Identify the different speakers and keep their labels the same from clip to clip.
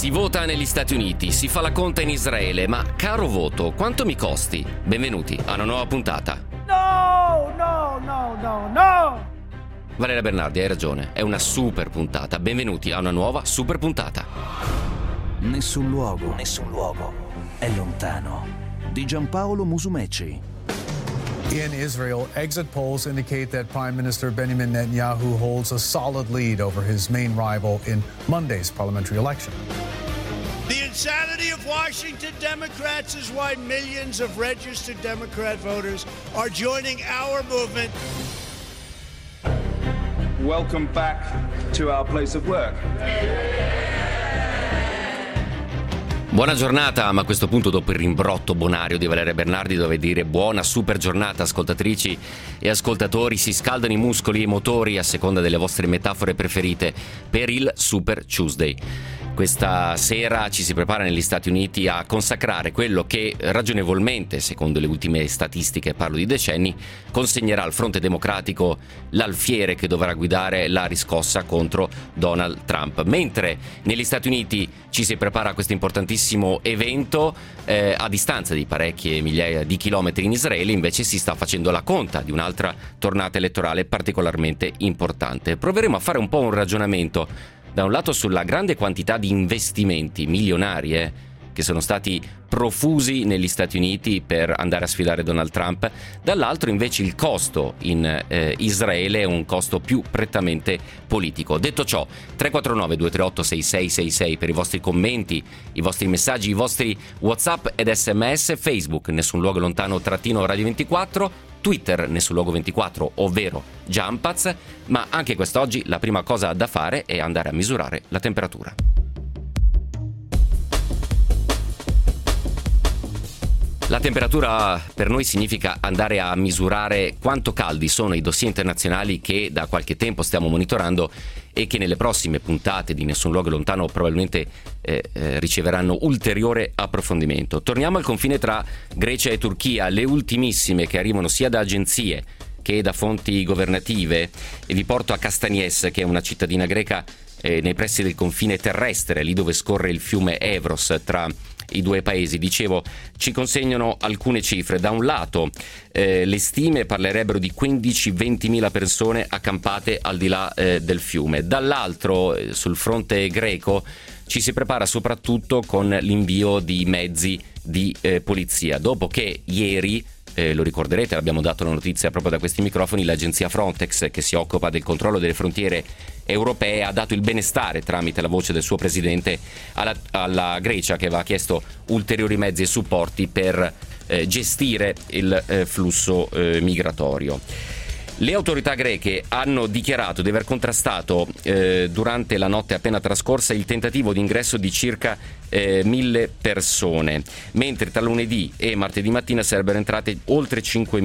Speaker 1: Si vota negli Stati Uniti, si fa la conta in Israele, ma caro voto, quanto mi costi? Benvenuti a una nuova puntata.
Speaker 2: No!
Speaker 1: Valeria Bernardi, hai ragione, è una super puntata. Benvenuti a una nuova super puntata.
Speaker 3: Nessun luogo è lontano. Di Giampaolo Musumeci.
Speaker 4: In Israel, exit polls indicate that Prime Minister Benjamin Netanyahu holds a solid lead over his main rival in Monday's parliamentary election.
Speaker 5: The insanity of Washington Democrats is why millions of registered Democrat voters are joining our movement.
Speaker 6: Welcome back to our place of work.
Speaker 1: Buona giornata, ma a questo punto, dopo il rimbrotto bonario di Valeria Bernardi, dove dire buona super giornata, ascoltatrici e ascoltatori. Si scaldano i muscoli e i motori, a seconda delle vostre metafore preferite, per il Super Tuesday. Questa sera ci si prepara negli Stati Uniti a consacrare quello che ragionevolmente, secondo le ultime statistiche, parlo di decenni, consegnerà al fronte democratico l'alfiere che dovrà guidare la riscossa contro Donald Trump. Mentre negli Stati Uniti ci si prepara a questo importantissimo evento, a distanza di parecchie migliaia di chilometri in Israele invece si sta facendo la conta di un'altra tornata elettorale particolarmente importante. Proveremo a fare un po' un ragionamento, da un lato sulla grande quantità di investimenti milionari che sono stati profusi negli Stati Uniti per andare a sfidare Donald Trump, dall'altro invece il costo in Israele è un costo più prettamente politico. Detto ciò, 349-238-6666 per i vostri commenti, i vostri messaggi, i vostri WhatsApp ed SMS, Facebook Nessun Luogo Lontano _Radio 24, Twitter Nessun Luogo 24, ovvero Giampaz, ma anche quest'oggi la prima cosa da fare è andare a misurare la temperatura. La temperatura per noi significa andare a misurare quanto caldi sono i dossier internazionali che da qualche tempo stiamo monitorando e che nelle prossime puntate di Nessun Luogo Lontano probabilmente riceveranno ulteriore approfondimento. Torniamo al confine tra Grecia e Turchia, le ultimissime che arrivano sia da agenzie che da fonti governative, e vi porto a Castanies, che è una cittadina greca nei pressi del confine terrestre, lì dove scorre il fiume Evros tra i due paesi. Dicevo, ci consegnano alcune cifre. Da un lato le stime parlerebbero di 15-20 mila persone accampate al di là del fiume, dall'altro sul fronte greco ci si prepara soprattutto con l'invio di mezzi di polizia, dopo che ieri, lo ricorderete, abbiamo dato la notizia proprio da questi microfoni, l'agenzia Frontex, che si occupa del controllo delle frontiere europee, ha dato il benestare tramite la voce del suo presidente alla Grecia, che aveva chiesto ulteriori mezzi e supporti per gestire il flusso migratorio. Le autorità greche hanno dichiarato di aver contrastato durante la notte appena trascorsa il tentativo di ingresso di circa 1.000 persone, mentre tra lunedì e martedì mattina sarebbero entrate oltre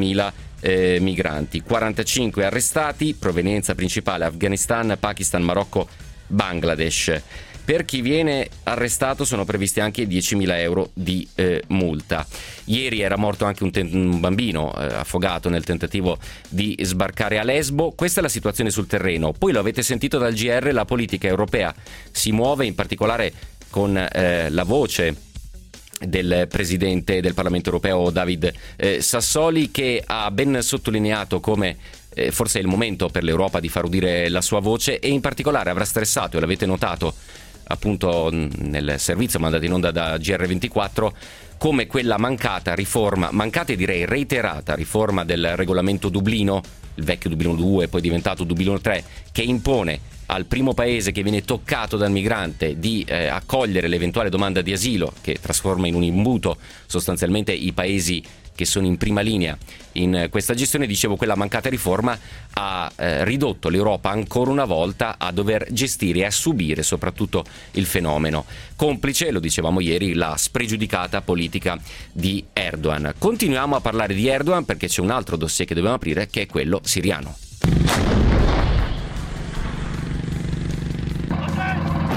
Speaker 1: 5.000 migranti, 45 arrestati, provenienza principale Afghanistan, Pakistan, Marocco, Bangladesh. Per chi viene arrestato sono previsti anche 10.000 euro di multa. Ieri era morto anche un bambino affogato nel tentativo di sbarcare a Lesbo. Questa è la situazione sul terreno. Poi lo avete sentito dal GR, la politica europea si muove, in particolare con la voce del presidente del Parlamento europeo David Sassoli, che ha ben sottolineato come forse è il momento per l'Europa di far udire la sua voce, e in particolare avrà stressato, e l'avete notato appunto nel servizio mandato in onda da GR24, come quella mancata e direi reiterata riforma del regolamento Dublino, il vecchio Dublino 2 poi diventato Dublino 3, che impone al primo paese che viene toccato dal migrante di accogliere l'eventuale domanda di asilo, che trasforma in un imbuto sostanzialmente i paesi che sono in prima linea in questa gestione. Dicevo, quella mancata riforma ha ridotto l'Europa ancora una volta a dover gestire e a subire soprattutto il fenomeno, complice, lo dicevamo ieri, la spregiudicata politica di Erdogan. Continuiamo a parlare di Erdogan perché c'è un altro dossier che dobbiamo aprire, che è quello siriano.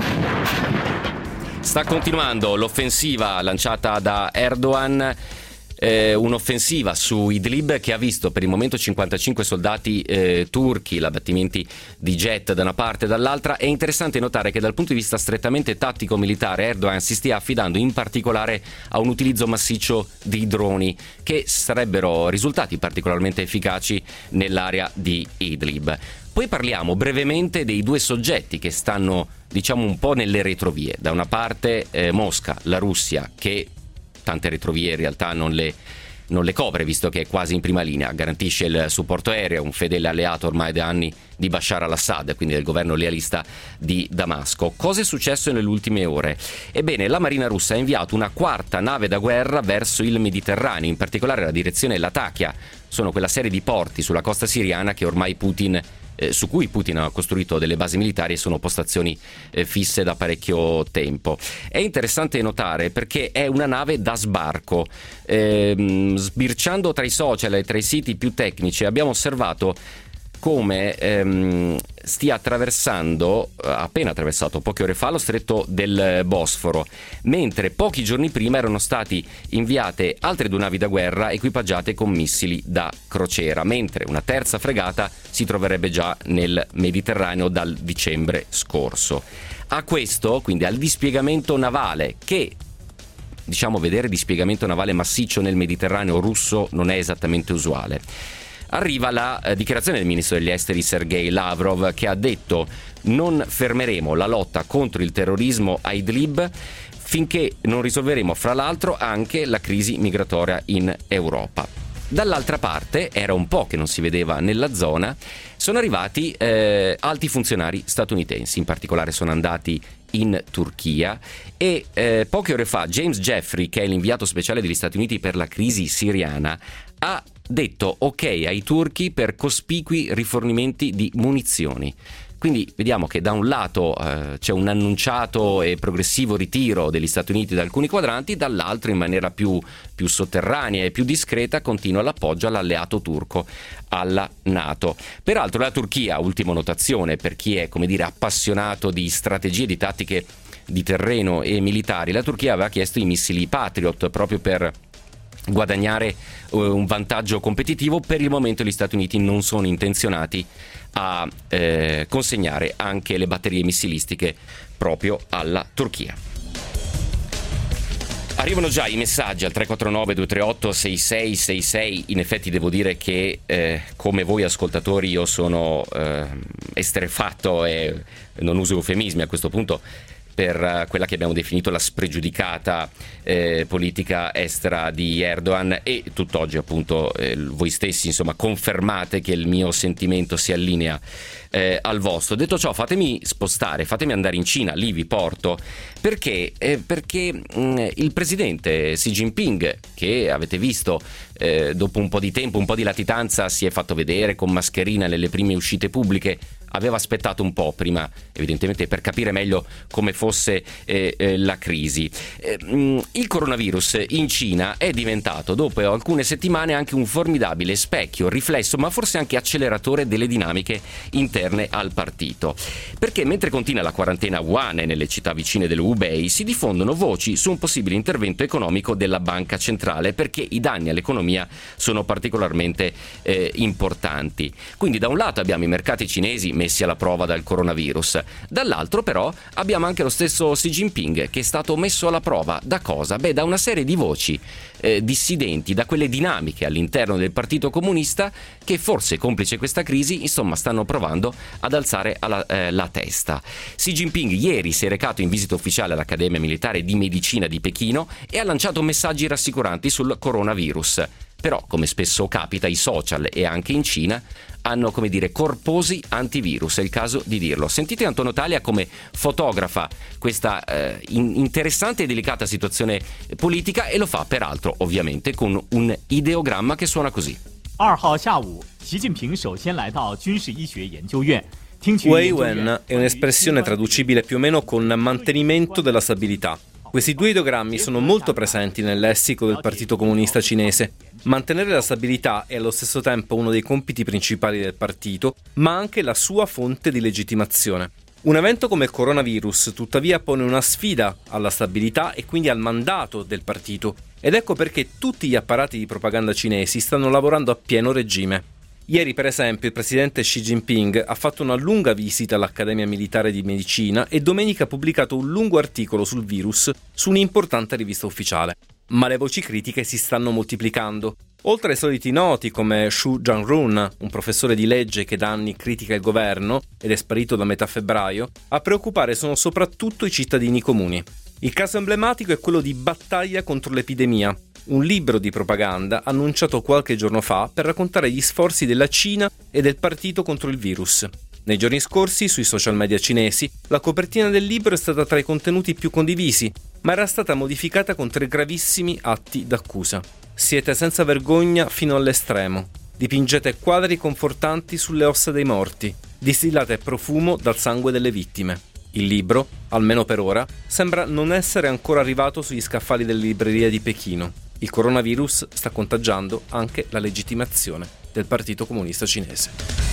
Speaker 1: Sta continuando l'offensiva lanciata da Erdogan un'offensiva su Idlib che ha visto per il momento 55 soldati turchi, abbattimenti di jet da una parte e dall'altra. È interessante notare che dal punto di vista strettamente tattico-militare Erdogan si stia affidando in particolare a un utilizzo massiccio di droni che sarebbero risultati particolarmente efficaci nell'area di Idlib. Poi parliamo brevemente dei due soggetti che stanno, diciamo, un po' nelle retrovie. Da una parte Mosca, la Russia, che tante retrovie in realtà non le copre, visto che è quasi in prima linea, garantisce il supporto aereo, un fedele alleato ormai da anni di Bashar al-Assad, quindi del governo lealista di Damasco. Cosa è successo nelle ultime ore? Ebbene, la Marina russa ha inviato una quarta nave da guerra verso il Mediterraneo, in particolare la direzione Latakia. Sono quella serie di porti sulla costa siriana che ormai su cui Putin ha costruito delle basi militari e sono postazioni fisse da parecchio tempo. È interessante notare perché è una nave da sbarco. Sbirciando tra i social e tra i siti più tecnici abbiamo osservato come stia appena attraversato poche ore fa lo stretto del Bosforo, mentre pochi giorni prima erano stati inviate altre due navi da guerra equipaggiate con missili da crociera, mentre una terza fregata si troverebbe già nel Mediterraneo dal dicembre scorso. A questo, quindi al dispiegamento navale, che vedere dispiegamento navale massiccio nel Mediterraneo russo non è esattamente usuale, arriva la dichiarazione del ministro degli esteri Sergei Lavrov, che ha detto: non fermeremo la lotta contro il terrorismo a Idlib finché non risolveremo fra l'altro anche la crisi migratoria in Europa. Dall'altra parte, era un po' che non si vedeva nella zona, sono arrivati alti funzionari statunitensi, in particolare sono andati in Turchia e poche ore fa James Jeffrey, che è l'inviato speciale degli Stati Uniti per la crisi siriana, ha detto ok ai turchi per cospicui rifornimenti di munizioni. Quindi vediamo che da un lato c'è un annunciato e progressivo ritiro degli Stati Uniti da alcuni quadranti, dall'altro in maniera più sotterranea e più discreta continua l'appoggio all'alleato turco, alla NATO. Peraltro la Turchia, ultima notazione per chi è appassionato di strategie, di tattiche di terreno e militari, la Turchia aveva chiesto i missili Patriot proprio per guadagnare un vantaggio competitivo. Per il momento gli Stati Uniti non sono intenzionati a consegnare anche le batterie missilistiche proprio alla Turchia. Arrivano già i messaggi al 349-238-6666. In effetti devo dire che come voi ascoltatori io sono esterrefatto, e non uso eufemismi a questo punto, per quella che abbiamo definito la spregiudicata politica estera di Erdogan, e tutt'oggi appunto voi stessi confermate che il mio sentimento si allinea al vostro. Detto ciò, fatemi andare in Cina, lì vi porto, perché il presidente Xi Jinping, che avete visto dopo un po' di tempo, un po' di latitanza, si è fatto vedere con mascherina nelle prime uscite pubbliche. Aveva aspettato un po' prima, evidentemente, per capire meglio come fosse la crisi. Il coronavirus in Cina è diventato, dopo alcune settimane, anche un formidabile specchio, riflesso, ma forse anche acceleratore delle dinamiche interne al partito. Perché mentre continua la quarantena a Wuhan e nelle città vicine dello Hubei, si diffondono voci su un possibile intervento economico della banca centrale, perché i danni all'economia sono particolarmente importanti. Quindi da un lato abbiamo i mercati cinesi messi alla prova dal coronavirus, dall'altro però abbiamo anche lo stesso Xi Jinping, che è stato messo alla prova da cosa? Da una serie di voci dissidenti, da quelle dinamiche all'interno del Partito Comunista che, forse complice questa crisi, stanno provando ad alzare la testa. Xi Jinping ieri si è recato in visita ufficiale all'Accademia Militare di Medicina di Pechino e ha lanciato messaggi rassicuranti sul coronavirus. Però, come spesso capita, i social e anche in Cina hanno, corposi antivirus, è il caso di dirlo. Sentite Antonio Talia come fotografa questa interessante e delicata situazione politica, e lo fa peraltro ovviamente con un ideogramma che suona così.
Speaker 2: 2号下午，习近平首先来到军事医学研究院。
Speaker 7: Weiwen è un'espressione traducibile più o meno con mantenimento della stabilità. Questi due ideogrammi sono molto presenti nel lessico del Partito Comunista Cinese. Mantenere la stabilità è allo stesso tempo uno dei compiti principali del partito, ma anche la sua fonte di legittimazione. Un evento come il coronavirus, tuttavia, pone una sfida alla stabilità e quindi al mandato del partito. Ed ecco perché tutti gli apparati di propaganda cinesi stanno lavorando a pieno regime. Ieri, per esempio, il presidente Xi Jinping ha fatto una lunga visita all'Accademia Militare di Medicina e domenica ha pubblicato un lungo articolo sul virus su un'importante rivista ufficiale. Ma le voci critiche si stanno moltiplicando. Oltre ai soliti noti come Xu Jianrun, un professore di legge che da anni critica il governo ed è sparito da metà febbraio, a preoccupare sono soprattutto i cittadini comuni. Il caso emblematico è quello di Battaglia contro l'epidemia, un libro di propaganda annunciato qualche giorno fa per raccontare gli sforzi della Cina e del partito contro il virus. Nei giorni scorsi, sui social media cinesi, la copertina del libro è stata tra i contenuti più condivisi, ma era stata modificata con 3 gravissimi atti d'accusa. Siete senza vergogna fino all'estremo. Dipingete quadri confortanti sulle ossa dei morti. Distillate profumo dal sangue delle vittime. Il libro, almeno per ora, sembra non essere ancora arrivato sugli scaffali delle librerie di Pechino. Il coronavirus sta contagiando anche la legittimazione del Partito Comunista Cinese.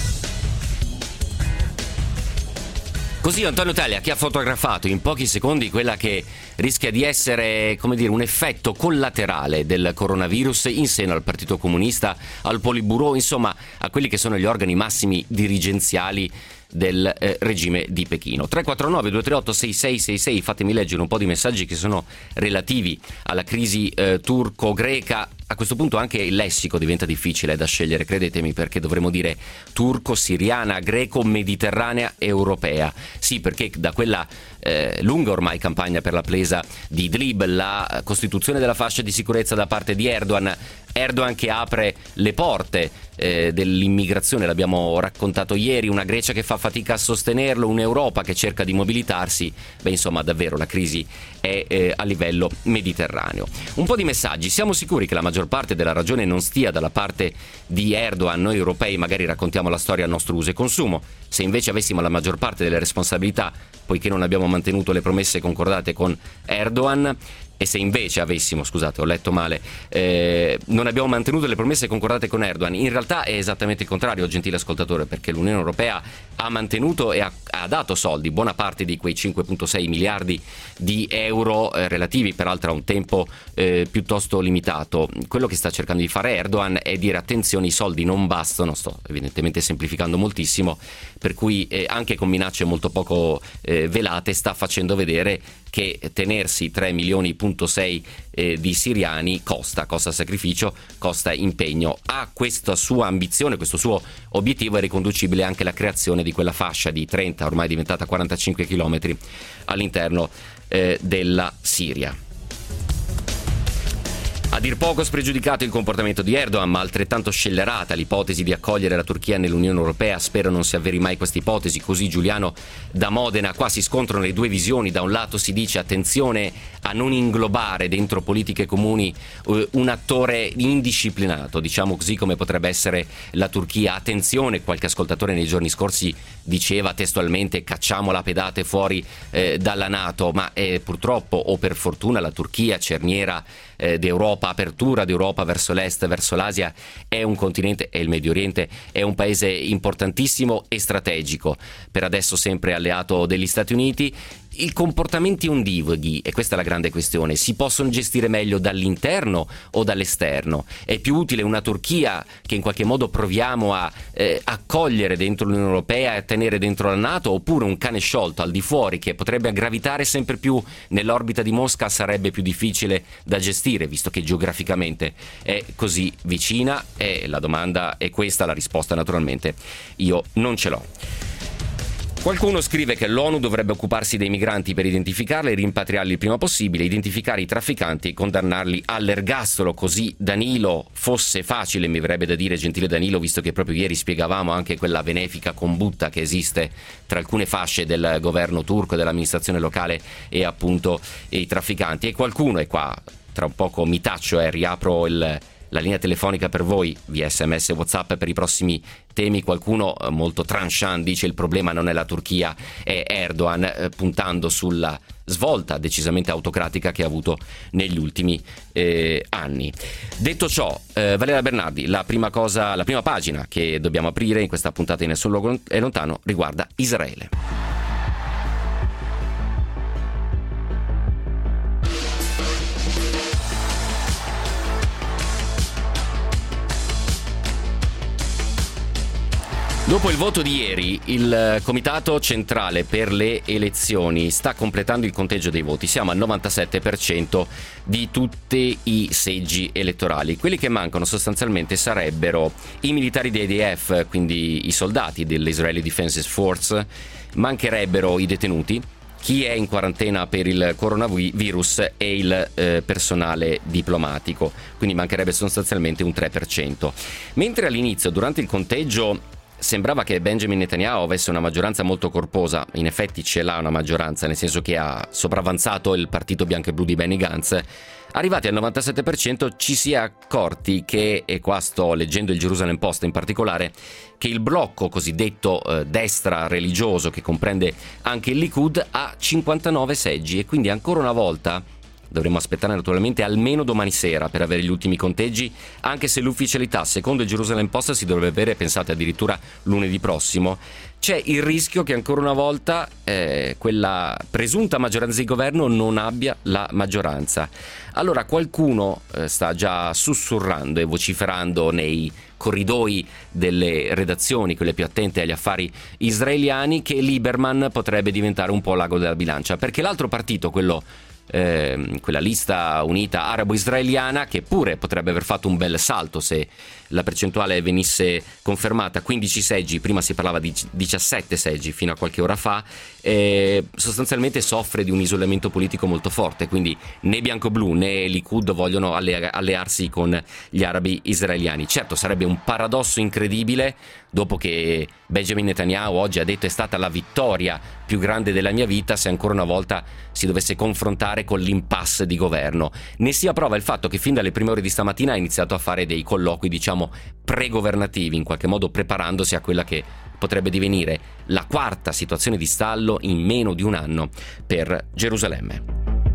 Speaker 1: Così Antonio Taglia, che ha fotografato in pochi secondi quella che rischia di essere, come dire, un effetto collaterale del coronavirus in seno al Partito Comunista, al Politburo, insomma a quelli che sono gli organi massimi dirigenziali del regime di Pechino. 349-238-6666, fatemi leggere un po' di messaggi che sono relativi alla crisi turco-greca. A questo punto anche il lessico diventa difficile da scegliere, credetemi, perché dovremmo dire turco, siriana, greco, mediterranea, europea. Sì, perché da quella lunga ormai campagna per la presa di Idlib, la costituzione della fascia di sicurezza da parte di Erdogan che apre le porte dell'immigrazione, l'abbiamo raccontato ieri, una Grecia che fa fatica a sostenerlo, un'Europa che cerca di mobilitarsi. Insomma, davvero la crisi è a livello mediterraneo. Un po' di messaggi. Siamo sicuri che la maggior parte della ragione non stia dalla parte di Erdogan? Noi europei magari raccontiamo la storia a nostro uso e consumo. Se invece avessimo la maggior parte delle responsabilità, poiché non abbiamo mantenuto le promesse concordate con Erdogan, e se invece avessimo, scusate, ho letto male, non abbiamo mantenuto le promesse concordate con Erdogan, in realtà è esattamente il contrario, gentile ascoltatore, perché l'Unione Europea ha mantenuto e ha dato soldi, buona parte di quei 5,6 miliardi di euro relativi peraltro a un tempo piuttosto limitato. Quello che sta cercando di fare Erdogan è dire: attenzione, i soldi non bastano, sto evidentemente semplificando moltissimo, per cui anche con minacce molto poco velate sta facendo vedere che tenersi 3,6 milioni di siriani costa sacrificio, costa impegno. A questa sua ambizione, questo suo obiettivo è riconducibile anche la creazione di quella fascia di 30, ormai diventata 45 chilometri all'interno della Siria. A dir poco spregiudicato il comportamento di Erdogan, ma altrettanto scellerata l'ipotesi di accogliere la Turchia nell'Unione Europea. Spero non si avveri mai questa ipotesi. Così Giuliano da Modena. Qua si scontrano le due visioni. Da un lato si dice attenzione a non inglobare dentro politiche comuni un attore indisciplinato, diciamo così, come potrebbe essere la Turchia. Attenzione, qualche ascoltatore nei giorni scorsi diceva testualmente: cacciamo la pedate fuori dalla NATO, ma purtroppo o per fortuna la Turchia, cerniera d'Europa, apertura d'Europa verso l'est, verso l'Asia, è un continente, e il Medio Oriente è un paese importantissimo e strategico, per adesso sempre alleato degli Stati Uniti. I comportamenti ondivaghi, e questa è la grande questione, si possono gestire meglio dall'interno o dall'esterno? È più utile una Turchia che in qualche modo proviamo a accogliere dentro l'Unione Europea e a tenere dentro la NATO, oppure un cane sciolto al di fuori che potrebbe gravitare sempre più nell'orbita di Mosca? Sarebbe più difficile da gestire, visto che geograficamente è così vicina? E la domanda è questa, la risposta naturalmente io non ce l'ho. Qualcuno scrive che l'ONU dovrebbe occuparsi dei migranti per identificarli e rimpatriarli il prima possibile, identificare i trafficanti e condannarli all'ergastolo. Così Danilo fosse facile, mi verrebbe da dire, gentile Danilo, visto che proprio ieri spiegavamo anche quella benefica combutta che esiste tra alcune fasce del governo turco e dell'amministrazione locale e appunto i trafficanti. E qualcuno, e qua tra un poco mi taccio e riapro la linea telefonica per voi via SMS e WhatsApp per i prossimi temi. Qualcuno molto tranchant dice: il problema non è la Turchia, è Erdogan, puntando sulla svolta decisamente autocratica che ha avuto negli ultimi anni. Detto ciò, Valeria Bernardi, la prima pagina che dobbiamo aprire in questa puntata di Nessun luogo è lontano riguarda Israele. Dopo il voto di ieri, il Comitato Centrale per le Elezioni sta completando il conteggio dei voti. Siamo al 97% di tutti i seggi elettorali. Quelli che mancano sostanzialmente sarebbero i militari di IDF, quindi i soldati dell'Israeli Defense Force, mancherebbero i detenuti, chi è in quarantena per il coronavirus e il personale diplomatico, quindi mancherebbe sostanzialmente un 3%. Mentre all'inizio, durante il conteggio, sembrava che Benjamin Netanyahu avesse una maggioranza molto corposa, in effetti ce l'ha una maggioranza, nel senso che ha sopravvanzato il partito bianco e blu di Benny Gantz. Arrivati al 97% ci si è accorti che, e qua sto leggendo il Jerusalem Post in particolare, che il blocco cosiddetto destra religioso, che comprende anche il Likud, ha 59 seggi e quindi ancora una volta dovremmo aspettare naturalmente almeno domani sera per avere gli ultimi conteggi, anche se l'ufficialità, secondo il Jerusalem Post, si dovrebbe avere, pensate, addirittura lunedì prossimo. C'è il rischio che ancora una volta quella presunta maggioranza di governo non abbia la maggioranza. Allora qualcuno sta già sussurrando e vociferando nei corridoi delle redazioni, quelle più attente agli affari israeliani, che Lieberman potrebbe diventare un po' l'ago della bilancia, perché l'altro partito, quella lista unita arabo-israeliana, che pure potrebbe aver fatto un bel salto se la percentuale venisse confermata, 15 seggi, prima si parlava di 17 seggi fino a qualche ora fa, sostanzialmente soffre di un isolamento politico molto forte, quindi né bianco-blu né Likud vogliono allearsi con gli arabi israeliani. Certo, sarebbe un paradosso incredibile, dopo che Benjamin Netanyahu oggi ha detto è stata la vittoria più grande della mia vita, se ancora una volta si dovesse confrontare con l'impasse di governo. Ne sia prova il fatto che fin dalle prime ore di stamattina ha iniziato a fare dei colloqui, diciamo, pregovernativi, in qualche modo preparandosi a quella che potrebbe divenire la quarta situazione di stallo in meno di un anno per Gerusalemme.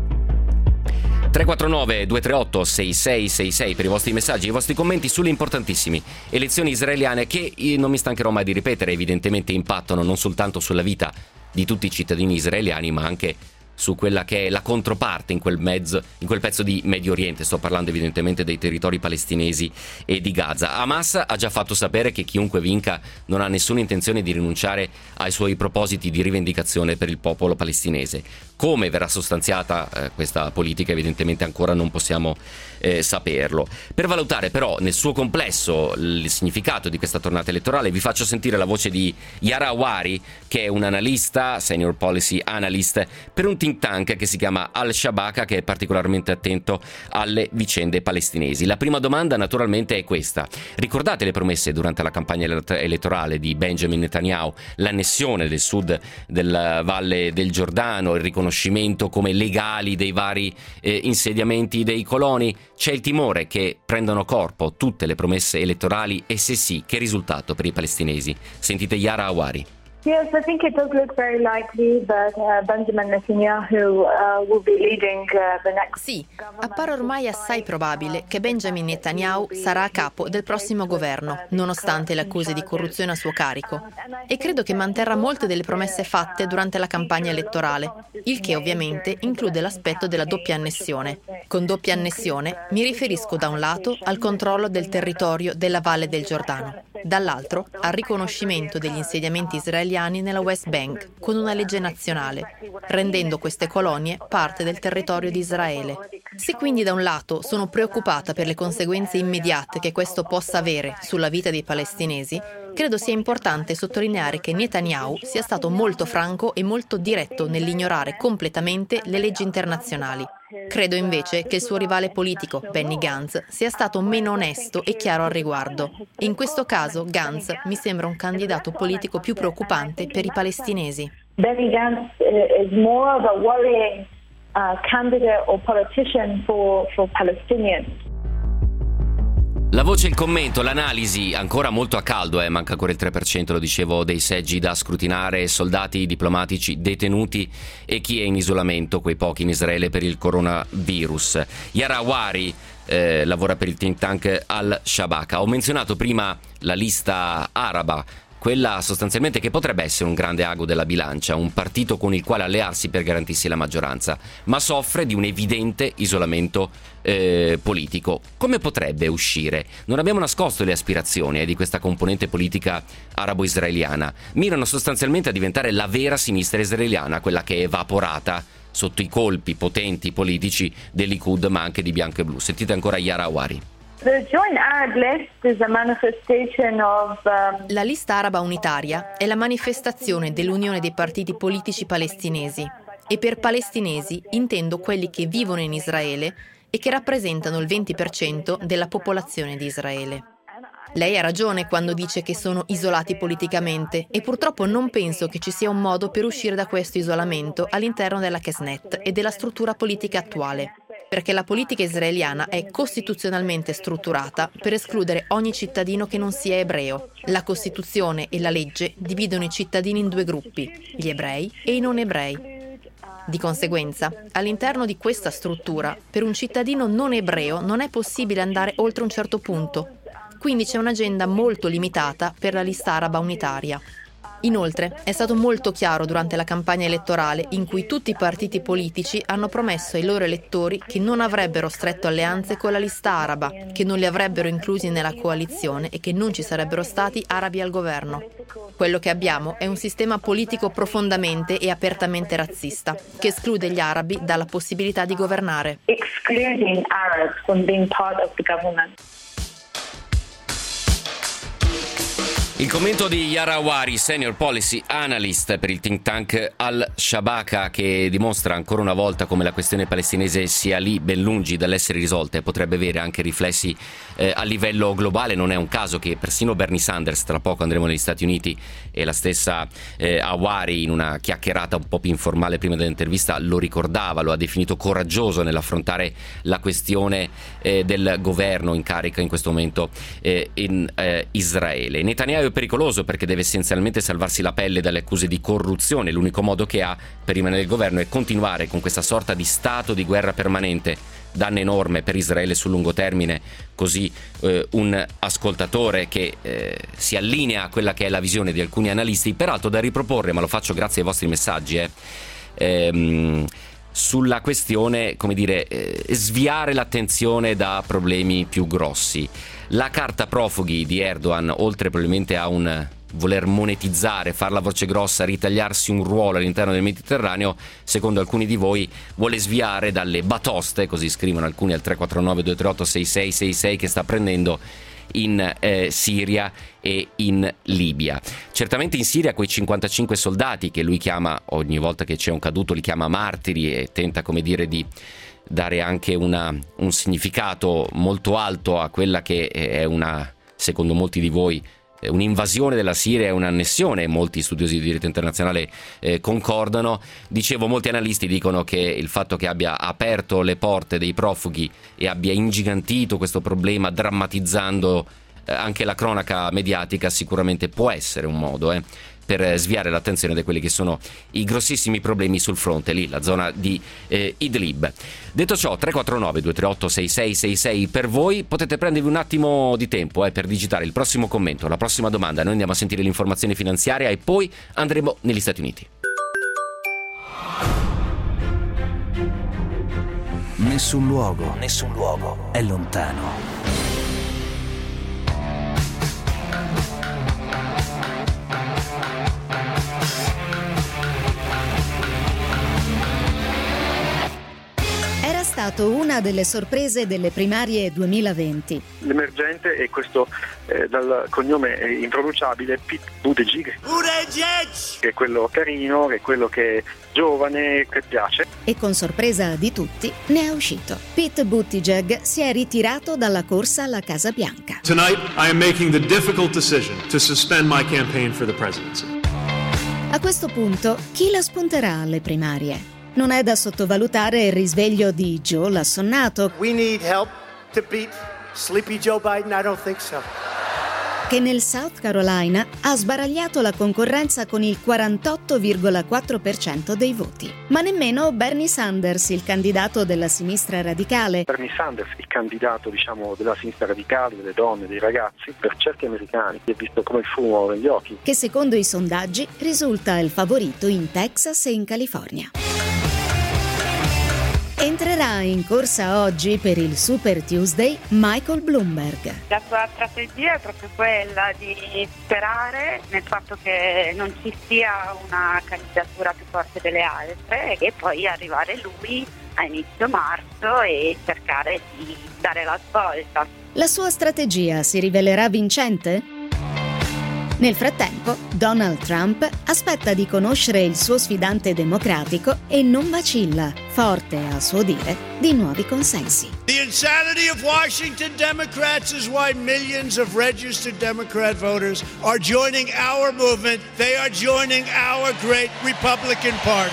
Speaker 1: 349-238-6666 per i vostri messaggi e i vostri commenti sulle importantissime elezioni israeliane che, non mi stancherò mai di ripetere, evidentemente impattano non soltanto sulla vita di tutti i cittadini israeliani, ma anche su quella che è la controparte in quel pezzo di Medio Oriente. Sto parlando evidentemente dei territori palestinesi e di Gaza. Hamas ha già fatto sapere che chiunque vinca non ha nessuna intenzione di rinunciare ai suoi propositi di rivendicazione per il popolo palestinese. Come verrà sostanziata questa politica evidentemente ancora non possiamo saperlo. Per valutare però nel suo complesso il significato di questa tornata elettorale vi faccio sentire la voce di Yara Awari, che è un analista, senior policy analyst per un think tank che si chiama Al-Shabaka, che è particolarmente attento alle vicende palestinesi. La prima domanda naturalmente è questa: ricordate le promesse durante la campagna elettorale di Benjamin Netanyahu, l'annessione del sud della Valle del Giordano, il riconoscimento come legali dei vari insediamenti dei coloni? C'è il timore che prendano corpo tutte le promesse elettorali e, se sì, che risultato per i palestinesi? Sentite Yara Awari.
Speaker 8: Yes, I think it does look very likely that Benjamin Netanyahu will be leading the next.
Speaker 9: Sì, appare ormai assai probabile che Benjamin Netanyahu sarà a capo del prossimo governo, nonostante le accuse di corruzione a suo carico. E credo che manterrà molte delle promesse fatte durante la campagna elettorale, il che ovviamente include l'aspetto della doppia annessione. Con doppia annessione mi riferisco da un lato al controllo del territorio della Valle del Giordano, dall'altro al riconoscimento degli insediamenti israeliani nella West Bank con una legge nazionale, rendendo queste colonie parte del territorio di Israele. Se quindi da un lato sono preoccupata per le conseguenze immediate che questo possa avere sulla vita dei palestinesi, credo sia importante sottolineare che Netanyahu sia stato molto franco e molto diretto nell'ignorare completamente le leggi internazionali. Credo invece che il suo rivale politico, Benny Gantz, sia stato meno onesto e chiaro al riguardo. In questo caso Gantz mi sembra un candidato politico più preoccupante per i palestinesi.
Speaker 8: Benny Gantz is more of a worrying candidate or politician for Palestinians.
Speaker 1: La voce, il commento, l'analisi ancora molto a caldo, manca ancora il 3%, lo dicevo, dei seggi da scrutinare, soldati diplomatici detenuti e chi è in isolamento, quei pochi in Israele per il coronavirus. Yara Awari lavora per il think tank Al-Shabaka. Ho menzionato prima la lista araba quella sostanzialmente che potrebbe essere un grande ago della bilancia, un partito con il quale allearsi per garantirsi la maggioranza, ma soffre di un evidente isolamento politico. Come potrebbe uscire? Non abbiamo nascosto le aspirazioni di questa componente politica arabo-israeliana. Mirano sostanzialmente a diventare la vera sinistra israeliana, quella che è evaporata sotto i colpi potenti politici del Likud, ma anche di bianco e blu. Sentite ancora Yara Awari.
Speaker 9: La lista araba unitaria è la manifestazione dell'unione dei partiti politici palestinesi, e per palestinesi intendo quelli che vivono in Israele e che rappresentano il 20% della popolazione di Israele. Lei ha ragione quando dice che sono isolati politicamente, e purtroppo non penso che ci sia un modo per uscire da questo isolamento all'interno della Knesset e della struttura politica attuale, perché la politica israeliana è costituzionalmente strutturata per escludere ogni cittadino che non sia ebreo. La Costituzione e la legge dividono i cittadini in due gruppi, gli ebrei e i non ebrei. Di conseguenza, all'interno di questa struttura, per un cittadino non ebreo non è possibile andare oltre un certo punto. Quindi c'è un'agenda molto limitata per la lista araba unitaria. Inoltre, è stato molto chiaro durante la campagna elettorale in cui tutti i partiti politici hanno promesso ai loro elettori che non avrebbero stretto alleanze con la lista araba, che non li avrebbero inclusi nella coalizione e che non ci sarebbero stati arabi al governo. Quello che abbiamo è un sistema politico profondamente e apertamente razzista, che esclude gli arabi dalla possibilità di governare.
Speaker 8: Excluding Arabs from being part of the government.
Speaker 1: Il commento di Yara Awari, Senior Policy Analyst per il think tank Al-Shabaka, che dimostra ancora una volta come la questione palestinese sia lì ben lungi dall'essere risolta e potrebbe avere anche riflessi a livello globale. Non è un caso che persino Bernie Sanders, tra poco andremo negli Stati Uniti, e la stessa Awari in una chiacchierata un po' più informale prima dell'intervista lo ricordava, lo ha definito coraggioso nell'affrontare la questione del governo in carica in questo momento in Israele. Netanyahu è pericoloso perché deve essenzialmente salvarsi la pelle dalle accuse di corruzione. L'unico modo che ha per rimanere il governo è continuare con questa sorta di stato di guerra permanente, danno enorme per Israele sul lungo termine. Così un ascoltatore che si allinea a quella che è la visione di alcuni analisti, peraltro da riproporre, ma lo faccio grazie ai vostri messaggi, sulla questione, come dire, sviare l'attenzione da problemi più grossi. La carta profughi di Erdogan, oltre probabilmente a un voler monetizzare, far la voce grossa, ritagliarsi un ruolo all'interno del Mediterraneo, secondo alcuni di voi vuole sviare dalle batoste, così scrivono alcuni al 349 238 6666, che sta prendendo in Siria e in Libia. Certamente in Siria quei 55 soldati che lui chiama, ogni volta che c'è un caduto li chiama martiri, e tenta, come dire, di dare anche un significato molto alto a quella che è una, secondo molti di voi, un'invasione della Siria e un'annessione. Molti studiosi di diritto internazionale concordano. Dicevo, molti analisti dicono che il fatto che abbia aperto le porte dei profughi e abbia ingigantito questo problema, drammatizzando anche la cronaca mediatica, sicuramente può essere un modo per sviare l'attenzione da quelli che sono i grossissimi problemi sul fronte lì, la zona di Idlib. Detto ciò, 349 238 6666 per voi. Potete prendervi un attimo di tempo per digitare il prossimo commento, la prossima domanda. Noi andiamo a sentire l'informazione finanziaria e poi andremo negli Stati Uniti.
Speaker 3: Nessun luogo è lontano.
Speaker 10: È stato una delle sorprese delle primarie 2020.
Speaker 11: L'emergente è questo dal cognome impronunciabile Pete Buttigieg, che è quello carino, che è quello che è giovane, che piace.
Speaker 10: E con sorpresa di tutti ne è uscito. Pete Buttigieg si è ritirato dalla corsa alla Casa Bianca.
Speaker 12: Tonight I am making the difficult decision to suspend my campaign for the presidency.
Speaker 10: A questo punto, chi la spunterà alle primarie? Non è da sottovalutare il risveglio di Joe l'assonnato.
Speaker 13: We need help to beat Sleepy Joe Biden? I don't think so.
Speaker 10: che nel South Carolina ha sbaragliato la concorrenza con il 48,4% dei voti. Ma nemmeno Bernie Sanders, il candidato della sinistra radicale.
Speaker 11: Bernie Sanders, il candidato, della sinistra radicale, delle donne, dei ragazzi, per certi americani è visto come il fumo negli occhi.
Speaker 10: Che secondo i sondaggi risulta il favorito in Texas e in California. Entrerà in corsa oggi per il Super Tuesday Michael Bloomberg.
Speaker 13: La sua strategia è proprio quella di sperare nel fatto che non ci sia una candidatura più forte delle altre e poi arrivare lui a inizio marzo e cercare di dare la svolta.
Speaker 10: La sua strategia si rivelerà vincente? Nel frattempo, Donald Trump aspetta di conoscere il suo sfidante democratico e non vacilla, forte a suo dire di nuovi consensi.
Speaker 5: The insanity of Washington Democrats is why millions of registered Democrat voters are joining our movement. They are joining our great Republican Party.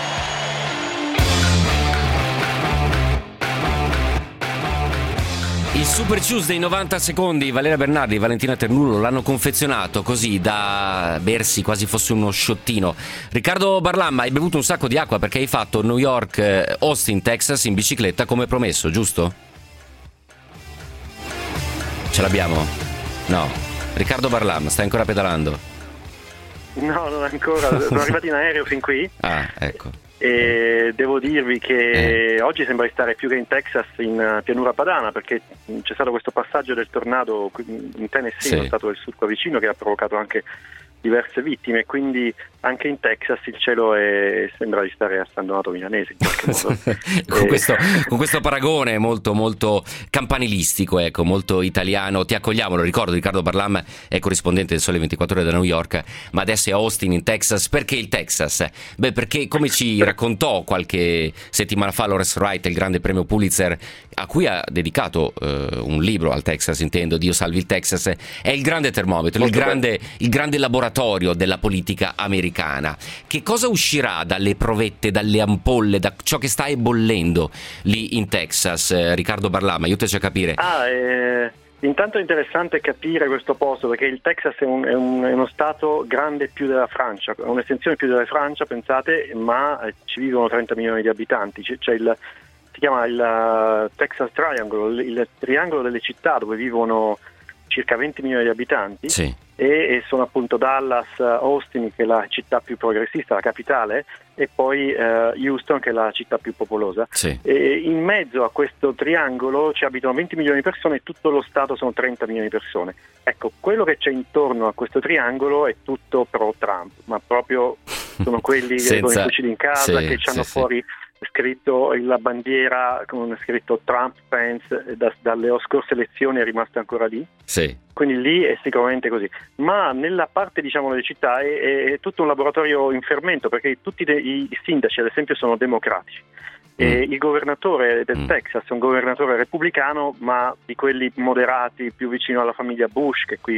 Speaker 1: Il Super Tuesday 90 secondi, Valeria Bernardi e Valentina Ternullo l'hanno confezionato così da bersi quasi fosse uno sciottino. Riccardo Barlamma, hai bevuto un sacco di acqua perché hai fatto New York, Austin, Texas in bicicletta come promesso, giusto? Ce l'abbiamo? No. Riccardo Barlamma, stai ancora pedalando?
Speaker 11: No, non ancora, sono arrivato in aereo fin qui.
Speaker 1: Ah, ecco.
Speaker 11: E devo dirvi che oggi sembra di stare più che in Texas in pianura padana, perché c'è stato questo passaggio del tornado in Tennessee, nello stato del sud qua vicino, che ha provocato anche diverse vittime, quindi anche in Texas il cielo sembra di stare a San Donato Milanese in qualche modo.
Speaker 1: con questo paragone molto molto campanilistico, ecco, molto italiano, ti accogliamo, lo ricordo, Riccardo Barlam è corrispondente del Sole 24 Ore da New York, ma adesso è a Austin in Texas. Perché il Texas? Beh, perché come ci raccontò qualche settimana fa Lawrence Wright, il grande premio Pulitzer, a cui ha dedicato un libro al Texas, intendo, Dio salvi il Texas, è il grande termometro, il grande laboratorio della politica americana. Che cosa uscirà dalle provette, dalle ampolle, da ciò che sta bollendo lì in Texas? Riccardo Barlamma, aiutaci a capire.
Speaker 11: Intanto è interessante capire questo posto, perché il Texas è uno stato grande più della Francia, un'estensione più della Francia, pensate, ma ci vivono 30 milioni di abitanti. Si chiama il Texas Triangle, il triangolo delle città dove vivono circa 20 milioni di abitanti.
Speaker 1: Sì.
Speaker 11: E sono appunto Dallas, Austin, che è la città più progressista, la capitale, e poi Houston, che è la città più popolosa.
Speaker 1: Sì.
Speaker 11: E in mezzo a questo triangolo ci abitano 20 milioni di persone e tutto lo stato sono 30 milioni di persone. Ecco, quello che c'è intorno a questo triangolo è tutto pro Trump, ma proprio sono quelli che con i fucili in casa, che ci hanno fuori scritto la bandiera con scritto Trump Pence, dalle scorse elezioni è rimasto ancora lì.
Speaker 1: Sì.
Speaker 11: Quindi lì è sicuramente così, ma nella parte delle città è tutto un laboratorio in fermento, perché tutti i sindaci ad esempio sono democratici. E il governatore del Texas è un governatore repubblicano, ma di quelli moderati, più vicino alla famiglia Bush, che qui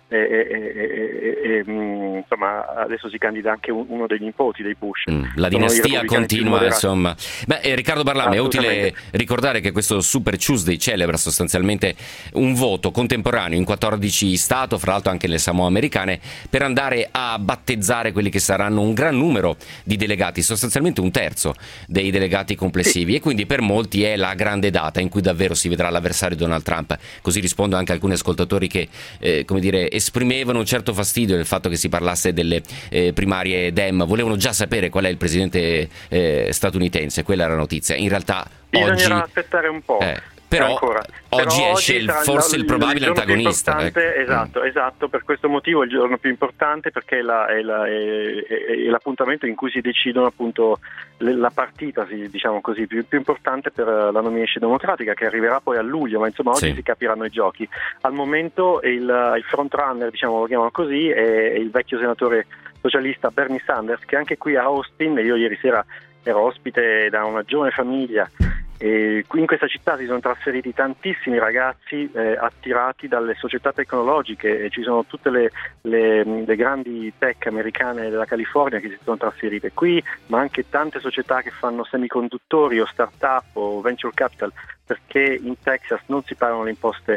Speaker 11: insomma adesso si candida anche uno dei nipoti dei Bush.
Speaker 1: La dinastia continua, insomma. Riccardo Barlamma, è utile ricordare che questo Super Tuesday celebra sostanzialmente un voto contemporaneo in 14 stati, fra l'altro anche nelle Samoa americane, per andare a battezzare quelli che saranno un gran numero di delegati, sostanzialmente un terzo dei delegati complessivi, e quindi per molti è la grande data in cui davvero si vedrà l'avversario Donald Trump. Così rispondo anche a alcuni ascoltatori che esprimevano un certo fastidio del fatto che si parlasse delle primarie Dem, volevano già sapere qual è il presidente statunitense, quella era la notizia. In realtà
Speaker 11: bisognerà aspettare un po'.
Speaker 1: Però oggi esce forse il probabile antagonista.
Speaker 11: Esatto, per questo motivo è il giorno più importante, perché è l'appuntamento in cui si decidono appunto la partita, diciamo così, più importante per la nomination democratica, che arriverà poi a luglio, ma insomma oggi si capiranno i giochi. Al momento il front runner, diciamo, lo chiamano così, è il vecchio senatore socialista Bernie Sanders, che anche qui a Austin, io ieri sera ero ospite da una giovane famiglia. E qui in questa città si sono trasferiti tantissimi ragazzi attirati dalle società tecnologiche, e ci sono tutte le grandi tech americane della California che si sono trasferite qui, ma anche tante società che fanno semiconduttori o start-up o venture capital, perché in Texas non si pagano le imposte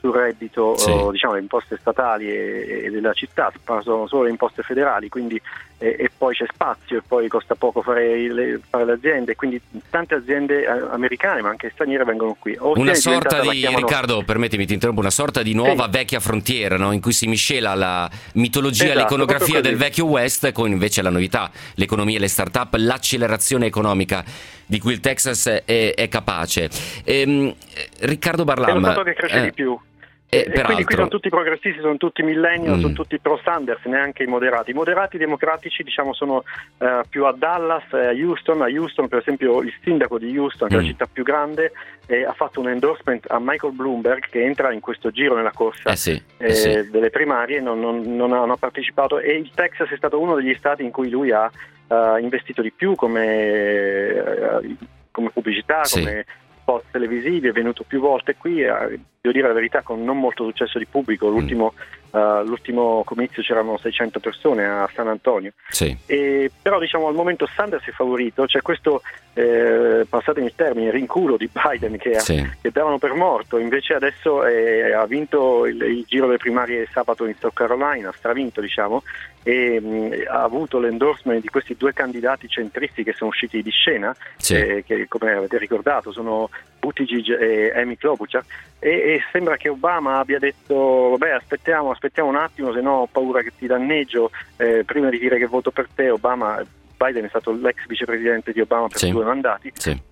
Speaker 11: sul reddito,
Speaker 1: sì,
Speaker 11: diciamo le imposte statali e della città, sono solo le imposte federali, quindi e poi c'è spazio e poi costa poco fare le aziende, quindi tante aziende americane ma anche straniere vengono qui.
Speaker 1: Una sorta di, Riccardo, permettimi, ti interrompo, una sorta di nuova
Speaker 11: sì,
Speaker 1: vecchia frontiera, no? In cui si miscela la mitologia,
Speaker 11: esatto,
Speaker 1: l'iconografia del vecchio West con invece la novità, l'economia, le start-up, l'accelerazione economica di cui il Texas è capace. Riccardo Barlam,
Speaker 11: è lo Stato che cresce di più. E quindi qui sono tutti progressisti, sono tutti millennial, sono tutti pro Sanders, neanche i moderati. I moderati democratici, diciamo, sono più a Dallas, a Houston. A Houston, per esempio, il sindaco di Houston, che è la città più grande, ha fatto un endorsement a Michael Bloomberg, che entra in questo giro nella corsa delle primarie, non ha partecipato, e il Texas è stato uno degli stati in cui lui ha investito di più come pubblicità, come spot televisivi, è venuto più volte qui, devo dire la verità, con non molto successo di pubblico. L'ultimo comizio c'erano 600 persone a San Antonio, però diciamo al momento Sanders è favorito. C'è questo, passatemi il termine, rinculo di Biden che davano per morto, invece adesso ha vinto il giro delle primarie sabato in South Carolina, stravinto diciamo, e ha avuto l'endorsement di questi due candidati centristi che sono usciti di scena, che come avete ricordato sono Buttigieg e Amy Klobuchar, e sembra che Obama abbia detto vabbè aspettiamo un attimo, se no ho paura che ti danneggio, prima di dire che voto per te. Biden è stato l'ex vicepresidente di Obama per 2 mandati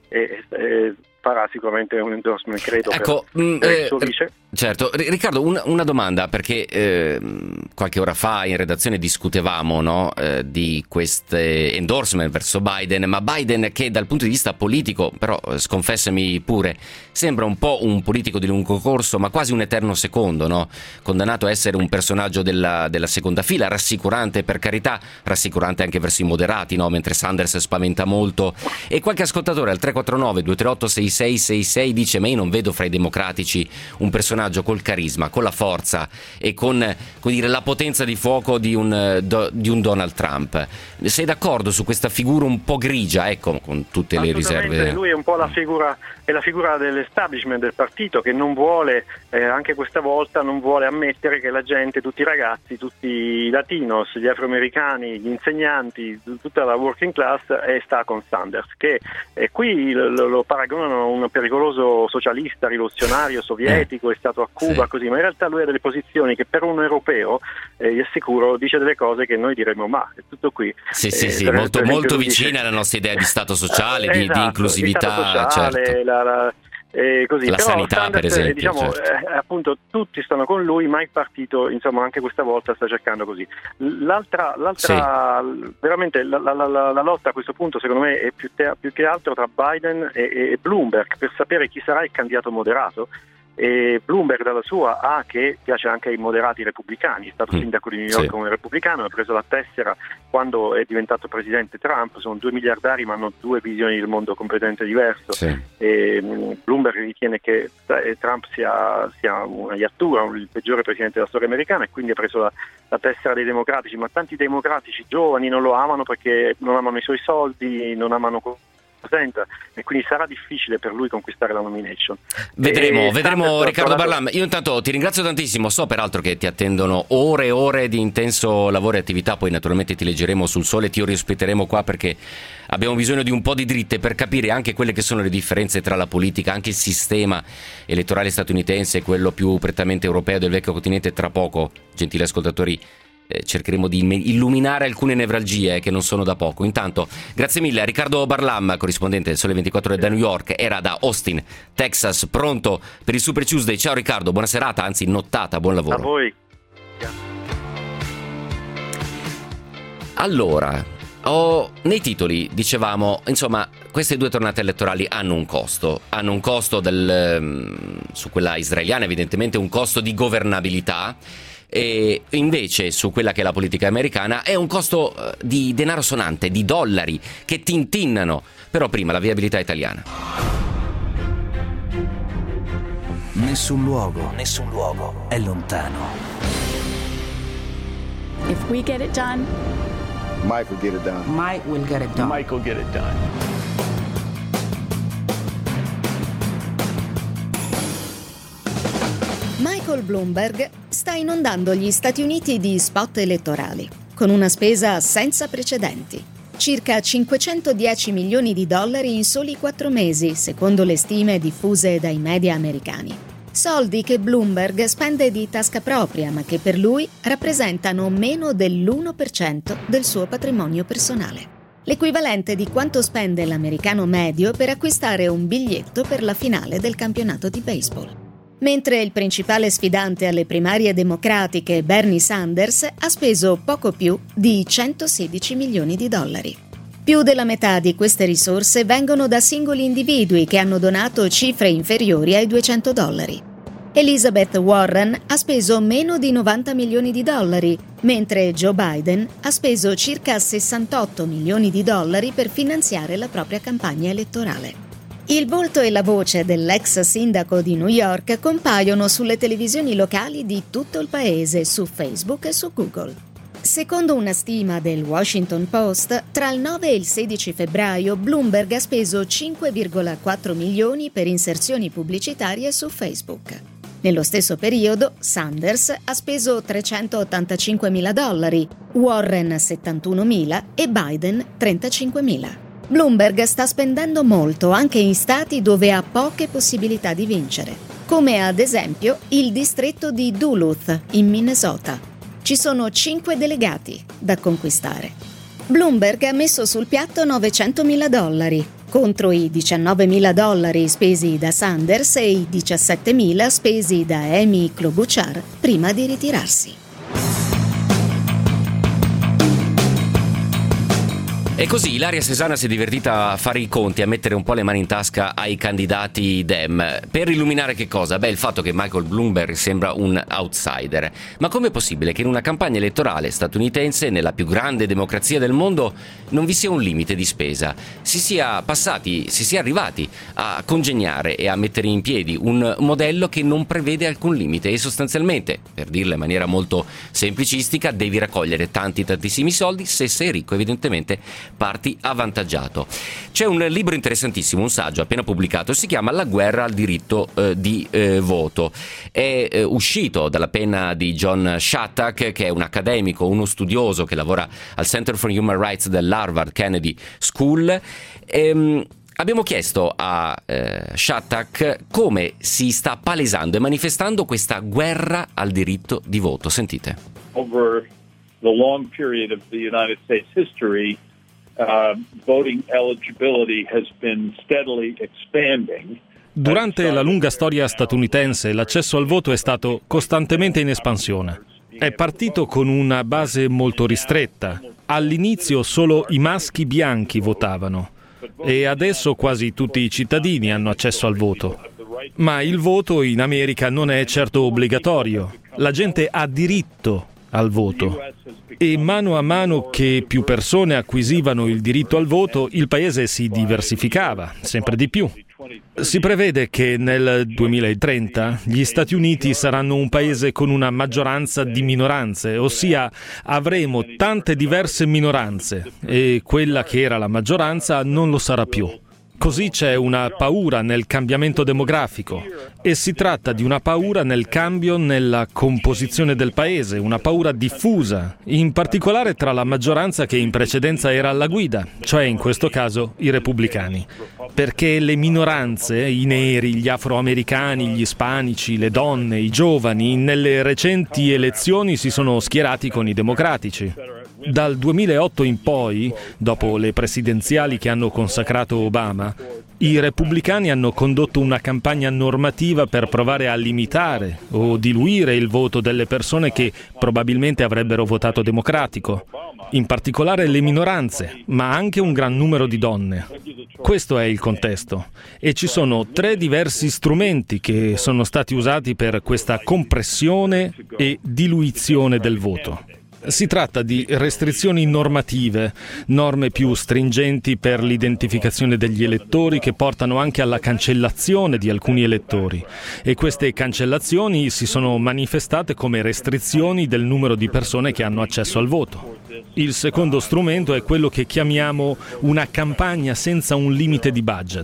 Speaker 11: e farà sicuramente un endorsement, credo,
Speaker 1: ecco,
Speaker 11: per il suo vice.
Speaker 1: Certo. Riccardo, una domanda, perché qualche ora fa in redazione discutevamo, no, di queste endorsement verso Biden, ma Biden che dal punto di vista politico, però sconfessami pure, sembra un po' un politico di lungo corso, ma quasi un eterno secondo, no? Condannato a essere un personaggio della seconda fila, rassicurante per carità, rassicurante anche verso i moderati, no? Mentre Sanders spaventa molto. E qualche ascoltatore al 349-238-6666 dice: ma io non vedo fra i democratici un personaggio col carisma, con la forza e con dire, la potenza di fuoco di un Donald Trump. Sei d'accordo su questa figura un po' grigia, ecco, con tutte le riserve?
Speaker 11: Lui è un po' la figura dell'establishment del partito, che non vuole, anche questa volta non vuole ammettere che la gente, tutti i ragazzi, tutti i latinos, gli afroamericani, gli insegnanti, tutta la working class sta con Sanders, che qui lo paragonano a un pericoloso socialista rivoluzionario sovietico, è stato a Cuba, così, ma in realtà lui ha delle posizioni che per un europeo, vi assicuro, dice delle cose che noi diremmo ma è tutto qui.
Speaker 1: Molto vicina alla nostra idea di stato sociale, di inclusività,
Speaker 11: sociale, così.
Speaker 1: La
Speaker 11: però
Speaker 1: sanità,
Speaker 11: Sanders,
Speaker 1: per esempio,
Speaker 11: diciamo, appunto tutti stanno con lui, ma il partito, insomma, anche questa volta sta cercando così. L'altra veramente la lotta a questo punto secondo me è più che altro tra Biden e Bloomberg, per sapere chi sarà il candidato moderato. E Bloomberg dalla sua che piace anche ai moderati repubblicani, è stato sindaco di New York come repubblicano, ha preso la tessera quando è diventato presidente Trump. Sono 2 miliardari ma hanno 2 visioni del mondo completamente diverse, e Bloomberg ritiene che Trump sia una iattura, il peggiore presidente della storia americana, e quindi ha preso la tessera dei democratici, ma tanti democratici giovani non lo amano perché non amano i suoi soldi, non amano e quindi sarà difficile per lui conquistare la nomination.
Speaker 1: Vedremo Riccardo Barlam. Io intanto ti ringrazio tantissimo, so peraltro che ti attendono ore e ore di intenso lavoro e attività, poi naturalmente ti leggeremo sul Sole, ti ospiteremo qua perché abbiamo bisogno di un po' di dritte per capire anche quelle che sono le differenze tra la politica, anche il sistema elettorale statunitense e quello più prettamente europeo del vecchio continente. Tra poco, gentili ascoltatori, cercheremo di illuminare alcune nevralgie che non sono da poco. Intanto grazie mille a Riccardo Barlam, corrispondente del Sole 24 Ore da New York, era da Austin, Texas, pronto per il Super Tuesday. Ciao Riccardo, buona serata, anzi nottata, buon lavoro.
Speaker 11: A voi.
Speaker 1: Allora, nei titoli dicevamo, insomma, queste 2 tornate elettorali hanno un costo su quella israeliana evidentemente un costo di governabilità, e invece su quella che è la politica americana è un costo di denaro sonante, di dollari che tintinnano. Però prima la viabilità italiana.
Speaker 3: Nessun luogo è lontano.
Speaker 14: If we get it done,
Speaker 15: Mike will get it done.
Speaker 14: Mike will get it done.
Speaker 12: Mike will get it done.
Speaker 10: Michael Bloomberg sta inondando gli Stati Uniti di spot elettorali, con una spesa senza precedenti. Circa 510 milioni di dollari in soli 4 mesi, secondo le stime diffuse dai media americani. Soldi che Bloomberg spende di tasca propria, ma che per lui rappresentano meno dell'1% del suo patrimonio personale. L'equivalente di quanto spende l'americano medio per acquistare un biglietto per la finale del campionato di baseball. Mentre il principale sfidante alle primarie democratiche, Bernie Sanders, ha speso poco più di 116 milioni di dollari. Più della metà di queste risorse vengono da singoli individui che hanno donato cifre inferiori ai $200. Elizabeth Warren ha speso meno di 90 milioni di dollari, mentre Joe Biden ha speso circa 68 milioni di dollari per finanziare la propria campagna elettorale. Il volto e la voce dell'ex sindaco di New York compaiono sulle televisioni locali di tutto il paese, su Facebook e su Google. Secondo una stima del Washington Post, tra il 9 e il 16 febbraio Bloomberg ha speso 5,4 milioni per inserzioni pubblicitarie su Facebook. Nello stesso periodo, Sanders ha speso $385.000, Warren $71.000 e Biden $35.000. Bloomberg sta spendendo molto anche in stati dove ha poche possibilità di vincere, come ad esempio il distretto di Duluth, in Minnesota. Ci sono 5 delegati da conquistare. Bloomberg ha messo sul piatto $900.000, contro i $19.000 spesi da Sanders e i $17.000 spesi da Amy Klobuchar prima di ritirarsi.
Speaker 1: E così Ilaria Sesana si è divertita a fare i conti, a mettere un po' le mani in tasca ai candidati Dem. Per illuminare che cosa? Il fatto che Michael Bloomberg sembra un outsider. Ma com'è possibile che in una campagna elettorale statunitense, nella più grande democrazia del mondo, non vi sia un limite di spesa? Si sia arrivati a congegnare e a mettere in piedi un modello che non prevede alcun limite e sostanzialmente, per dirla in maniera molto semplicistica, devi raccogliere tantissimi soldi. Se sei ricco, evidentemente parti avvantaggiato. C'è un libro interessantissimo, un saggio appena pubblicato, si chiama La guerra al diritto di voto. È uscito dalla penna di John Shattuck, che è un accademico, uno studioso che lavora al Center for Human Rights dell'Harvard Kennedy School. Abbiamo chiesto a Shattuck come si sta palesando e manifestando questa guerra al diritto di voto. Sentite.
Speaker 16: Over the long period of the United States history, voting eligibility has been steadily expanding.
Speaker 17: Durante la lunga storia statunitense, l'accesso al voto è stato costantemente in espansione. È partito con una base molto ristretta. All'inizio solo i maschi bianchi votavano e adesso quasi tutti i cittadini hanno accesso al voto. Ma il voto in America non è certo obbligatorio. La gente ha diritto al voto. E mano a mano che più persone acquisivano il diritto al voto, il paese si diversificava sempre di più. Si prevede che nel 2030 gli Stati Uniti saranno un paese con una maggioranza di minoranze, ossia avremo tante diverse minoranze e quella che era la maggioranza non lo sarà più. Così c'è una paura nel cambiamento demografico e si tratta di una paura nel cambio nella composizione del paese, una paura diffusa, in particolare tra la maggioranza che in precedenza era alla guida, cioè in questo caso i repubblicani. Perché le minoranze, i neri, gli afroamericani, gli ispanici, le donne, i giovani, nelle recenti elezioni si sono schierati con i democratici. Dal 2008 in poi, dopo le presidenziali che hanno consacrato Obama, i repubblicani hanno condotto una campagna normativa per provare a limitare o diluire il voto delle persone che probabilmente avrebbero votato democratico, in particolare le minoranze, ma anche un gran numero di donne. Questo è il contesto e ci sono 3 diversi strumenti che sono stati usati per questa compressione e diluizione del voto. Si tratta di restrizioni normative, norme più stringenti per l'identificazione degli elettori che portano anche alla cancellazione di alcuni elettori e queste cancellazioni si sono manifestate come restrizioni del numero di persone che hanno accesso al voto. Il secondo strumento è quello che chiamiamo una campagna senza un limite di budget.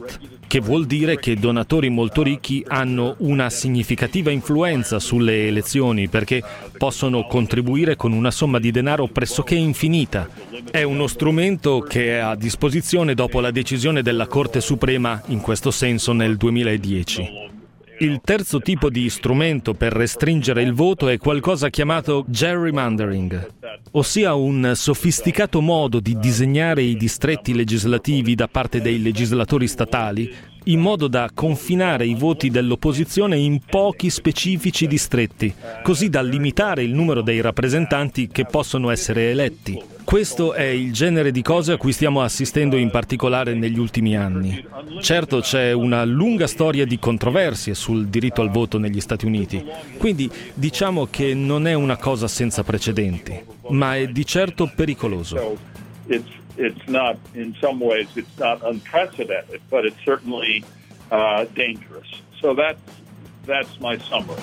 Speaker 17: che vuol dire che donatori molto ricchi hanno una significativa influenza sulle elezioni perché possono contribuire con una somma di denaro pressoché infinita. È uno strumento che è a disposizione dopo la decisione della Corte Suprema in questo senso nel 2010. Il terzo tipo di strumento per restringere il voto è qualcosa chiamato gerrymandering, ossia un sofisticato modo di disegnare i distretti legislativi da parte dei legislatori statali in modo da confinare i voti dell'opposizione in pochi specifici distretti, così da limitare il numero dei rappresentanti che possono essere eletti. Questo è il genere di cose a cui stiamo assistendo in particolare negli ultimi anni. Certo, c'è una lunga storia di controversie sul diritto al voto negli Stati Uniti, quindi diciamo che non è una cosa senza precedenti, ma è di certo pericoloso.
Speaker 16: It's not, in some ways, it's not unprecedented, but it's certainly dangerous. So that's my summary.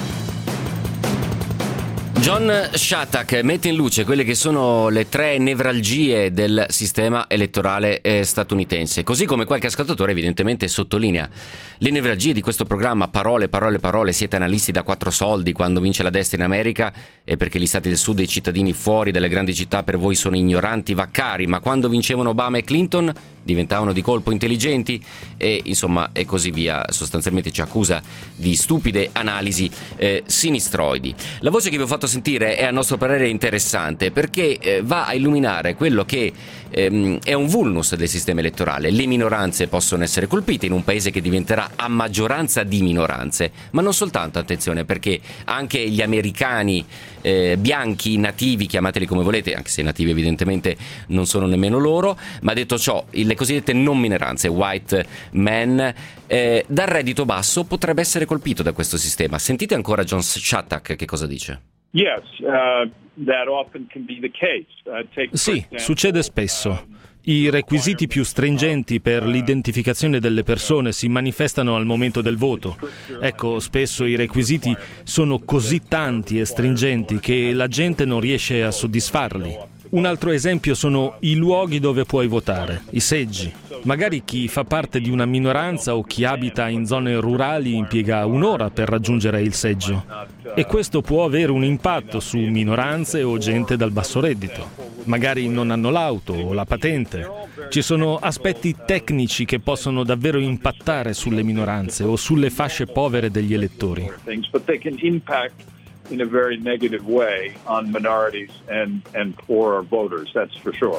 Speaker 1: John Shattuck mette in luce quelle che sono le 3 nevralgie del sistema elettorale statunitense, così come qualche ascoltatore evidentemente sottolinea le nevralgie di questo programma. Parole, parole, parole, siete analisti da 4 soldi quando vince la destra in America e perché gli stati del sud e i cittadini fuori dalle grandi città per voi sono ignoranti vaccari, ma quando vincevano Obama e Clinton diventavano di colpo intelligenti e insomma e così via. Sostanzialmente ci accusa di stupide analisi sinistroidi. La voce che vi ho fatto sentire è a nostro parere interessante perché va a illuminare quello che è un vulnus del sistema elettorale. Le minoranze possono essere colpite in un paese che diventerà a maggioranza di minoranze, ma non soltanto, attenzione, perché anche gli americani bianchi nativi, chiamateli come volete, anche se nativi evidentemente non sono nemmeno loro, ma detto ciò, le cosiddette non minoranze, white men, dal reddito basso potrebbe essere colpito da questo sistema. Sentite ancora John Shattuck che cosa dice.
Speaker 16: Yes, that often can be the case.
Speaker 17: Sì, succede spesso. I requisiti più stringenti per l'identificazione delle persone si manifestano al momento del voto. Ecco, spesso i requisiti sono così tanti e stringenti che la gente non riesce a soddisfarli. Un altro esempio sono i luoghi dove puoi votare, i seggi. Magari chi fa parte di una minoranza o chi abita in zone rurali impiega un'ora per raggiungere il seggio. E questo può avere un impatto su minoranze o gente dal basso reddito. Magari non hanno l'auto o la patente. Ci sono aspetti tecnici che possono davvero impattare sulle minoranze o sulle fasce povere degli elettori.
Speaker 16: In a very negative way on minorities and poor voters, that's for sure.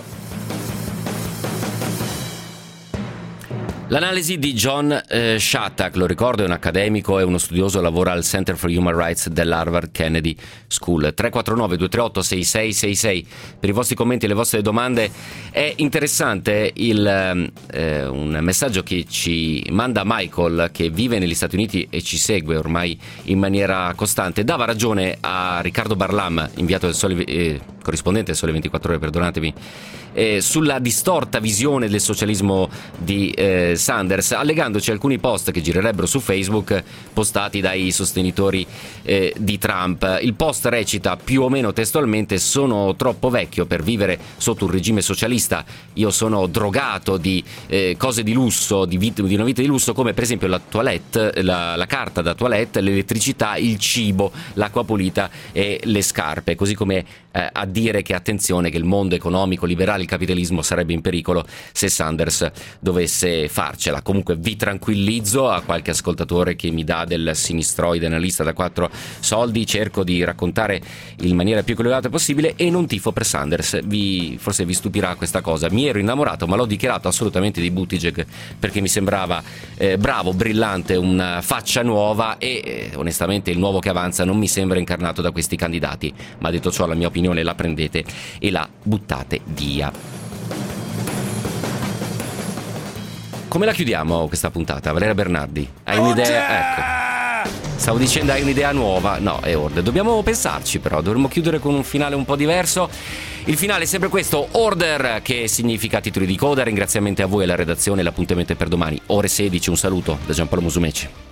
Speaker 1: L'analisi di John Shattuck, lo ricordo, è un accademico e uno studioso, lavora al Center for Human Rights dell'Harvard Kennedy School. 349-238-6666 per i vostri commenti e le vostre domande. È interessante un messaggio che ci manda Michael, che vive negli Stati Uniti e ci segue ormai in maniera costante. Dava ragione a Riccardo Barlam, inviato del Sole, corrispondente del Sole 24 Ore, perdonatemi, sulla distorta visione del socialismo di Sanders, allegandoci alcuni post che girerebbero su Facebook postati dai sostenitori di Trump. Il post recita più o meno testualmente: sono troppo vecchio per vivere sotto un regime socialista, io sono drogato di cose di lusso, di una vita di lusso, come per esempio la toilette, la carta da toilette, l'elettricità, il cibo, l'acqua pulita e le scarpe, così come a dire che attenzione, che il mondo economico liberale, il capitalismo sarebbe in pericolo se Sanders dovesse farcela. Comunque vi tranquillizzo, a qualche ascoltatore che mi dà del sinistroide analista da 4 soldi, cerco di raccontare in maniera più collegata possibile e non tifo per Sanders. Forse vi stupirà questa cosa, mi ero innamorato, ma l'ho dichiarato assolutamente di Buttigieg perché mi sembrava bravo, brillante, una faccia nuova e onestamente il nuovo che avanza non mi sembra incarnato da questi candidati, ma detto ciò la mia opinione la prendete e la buttate via. Come la chiudiamo questa puntata? Valeria Bernardi, hai un'idea? Ecco, stavo dicendo hai un'idea nuova. No, è Order. Dobbiamo pensarci, però dovremmo chiudere con un finale un po' diverso. Il finale è sempre questo: Order, che significa titoli di coda. Ringraziamenti a voi e alla redazione. L'appuntamento è per domani ore 16. Un saluto da Giampaolo Musumeci.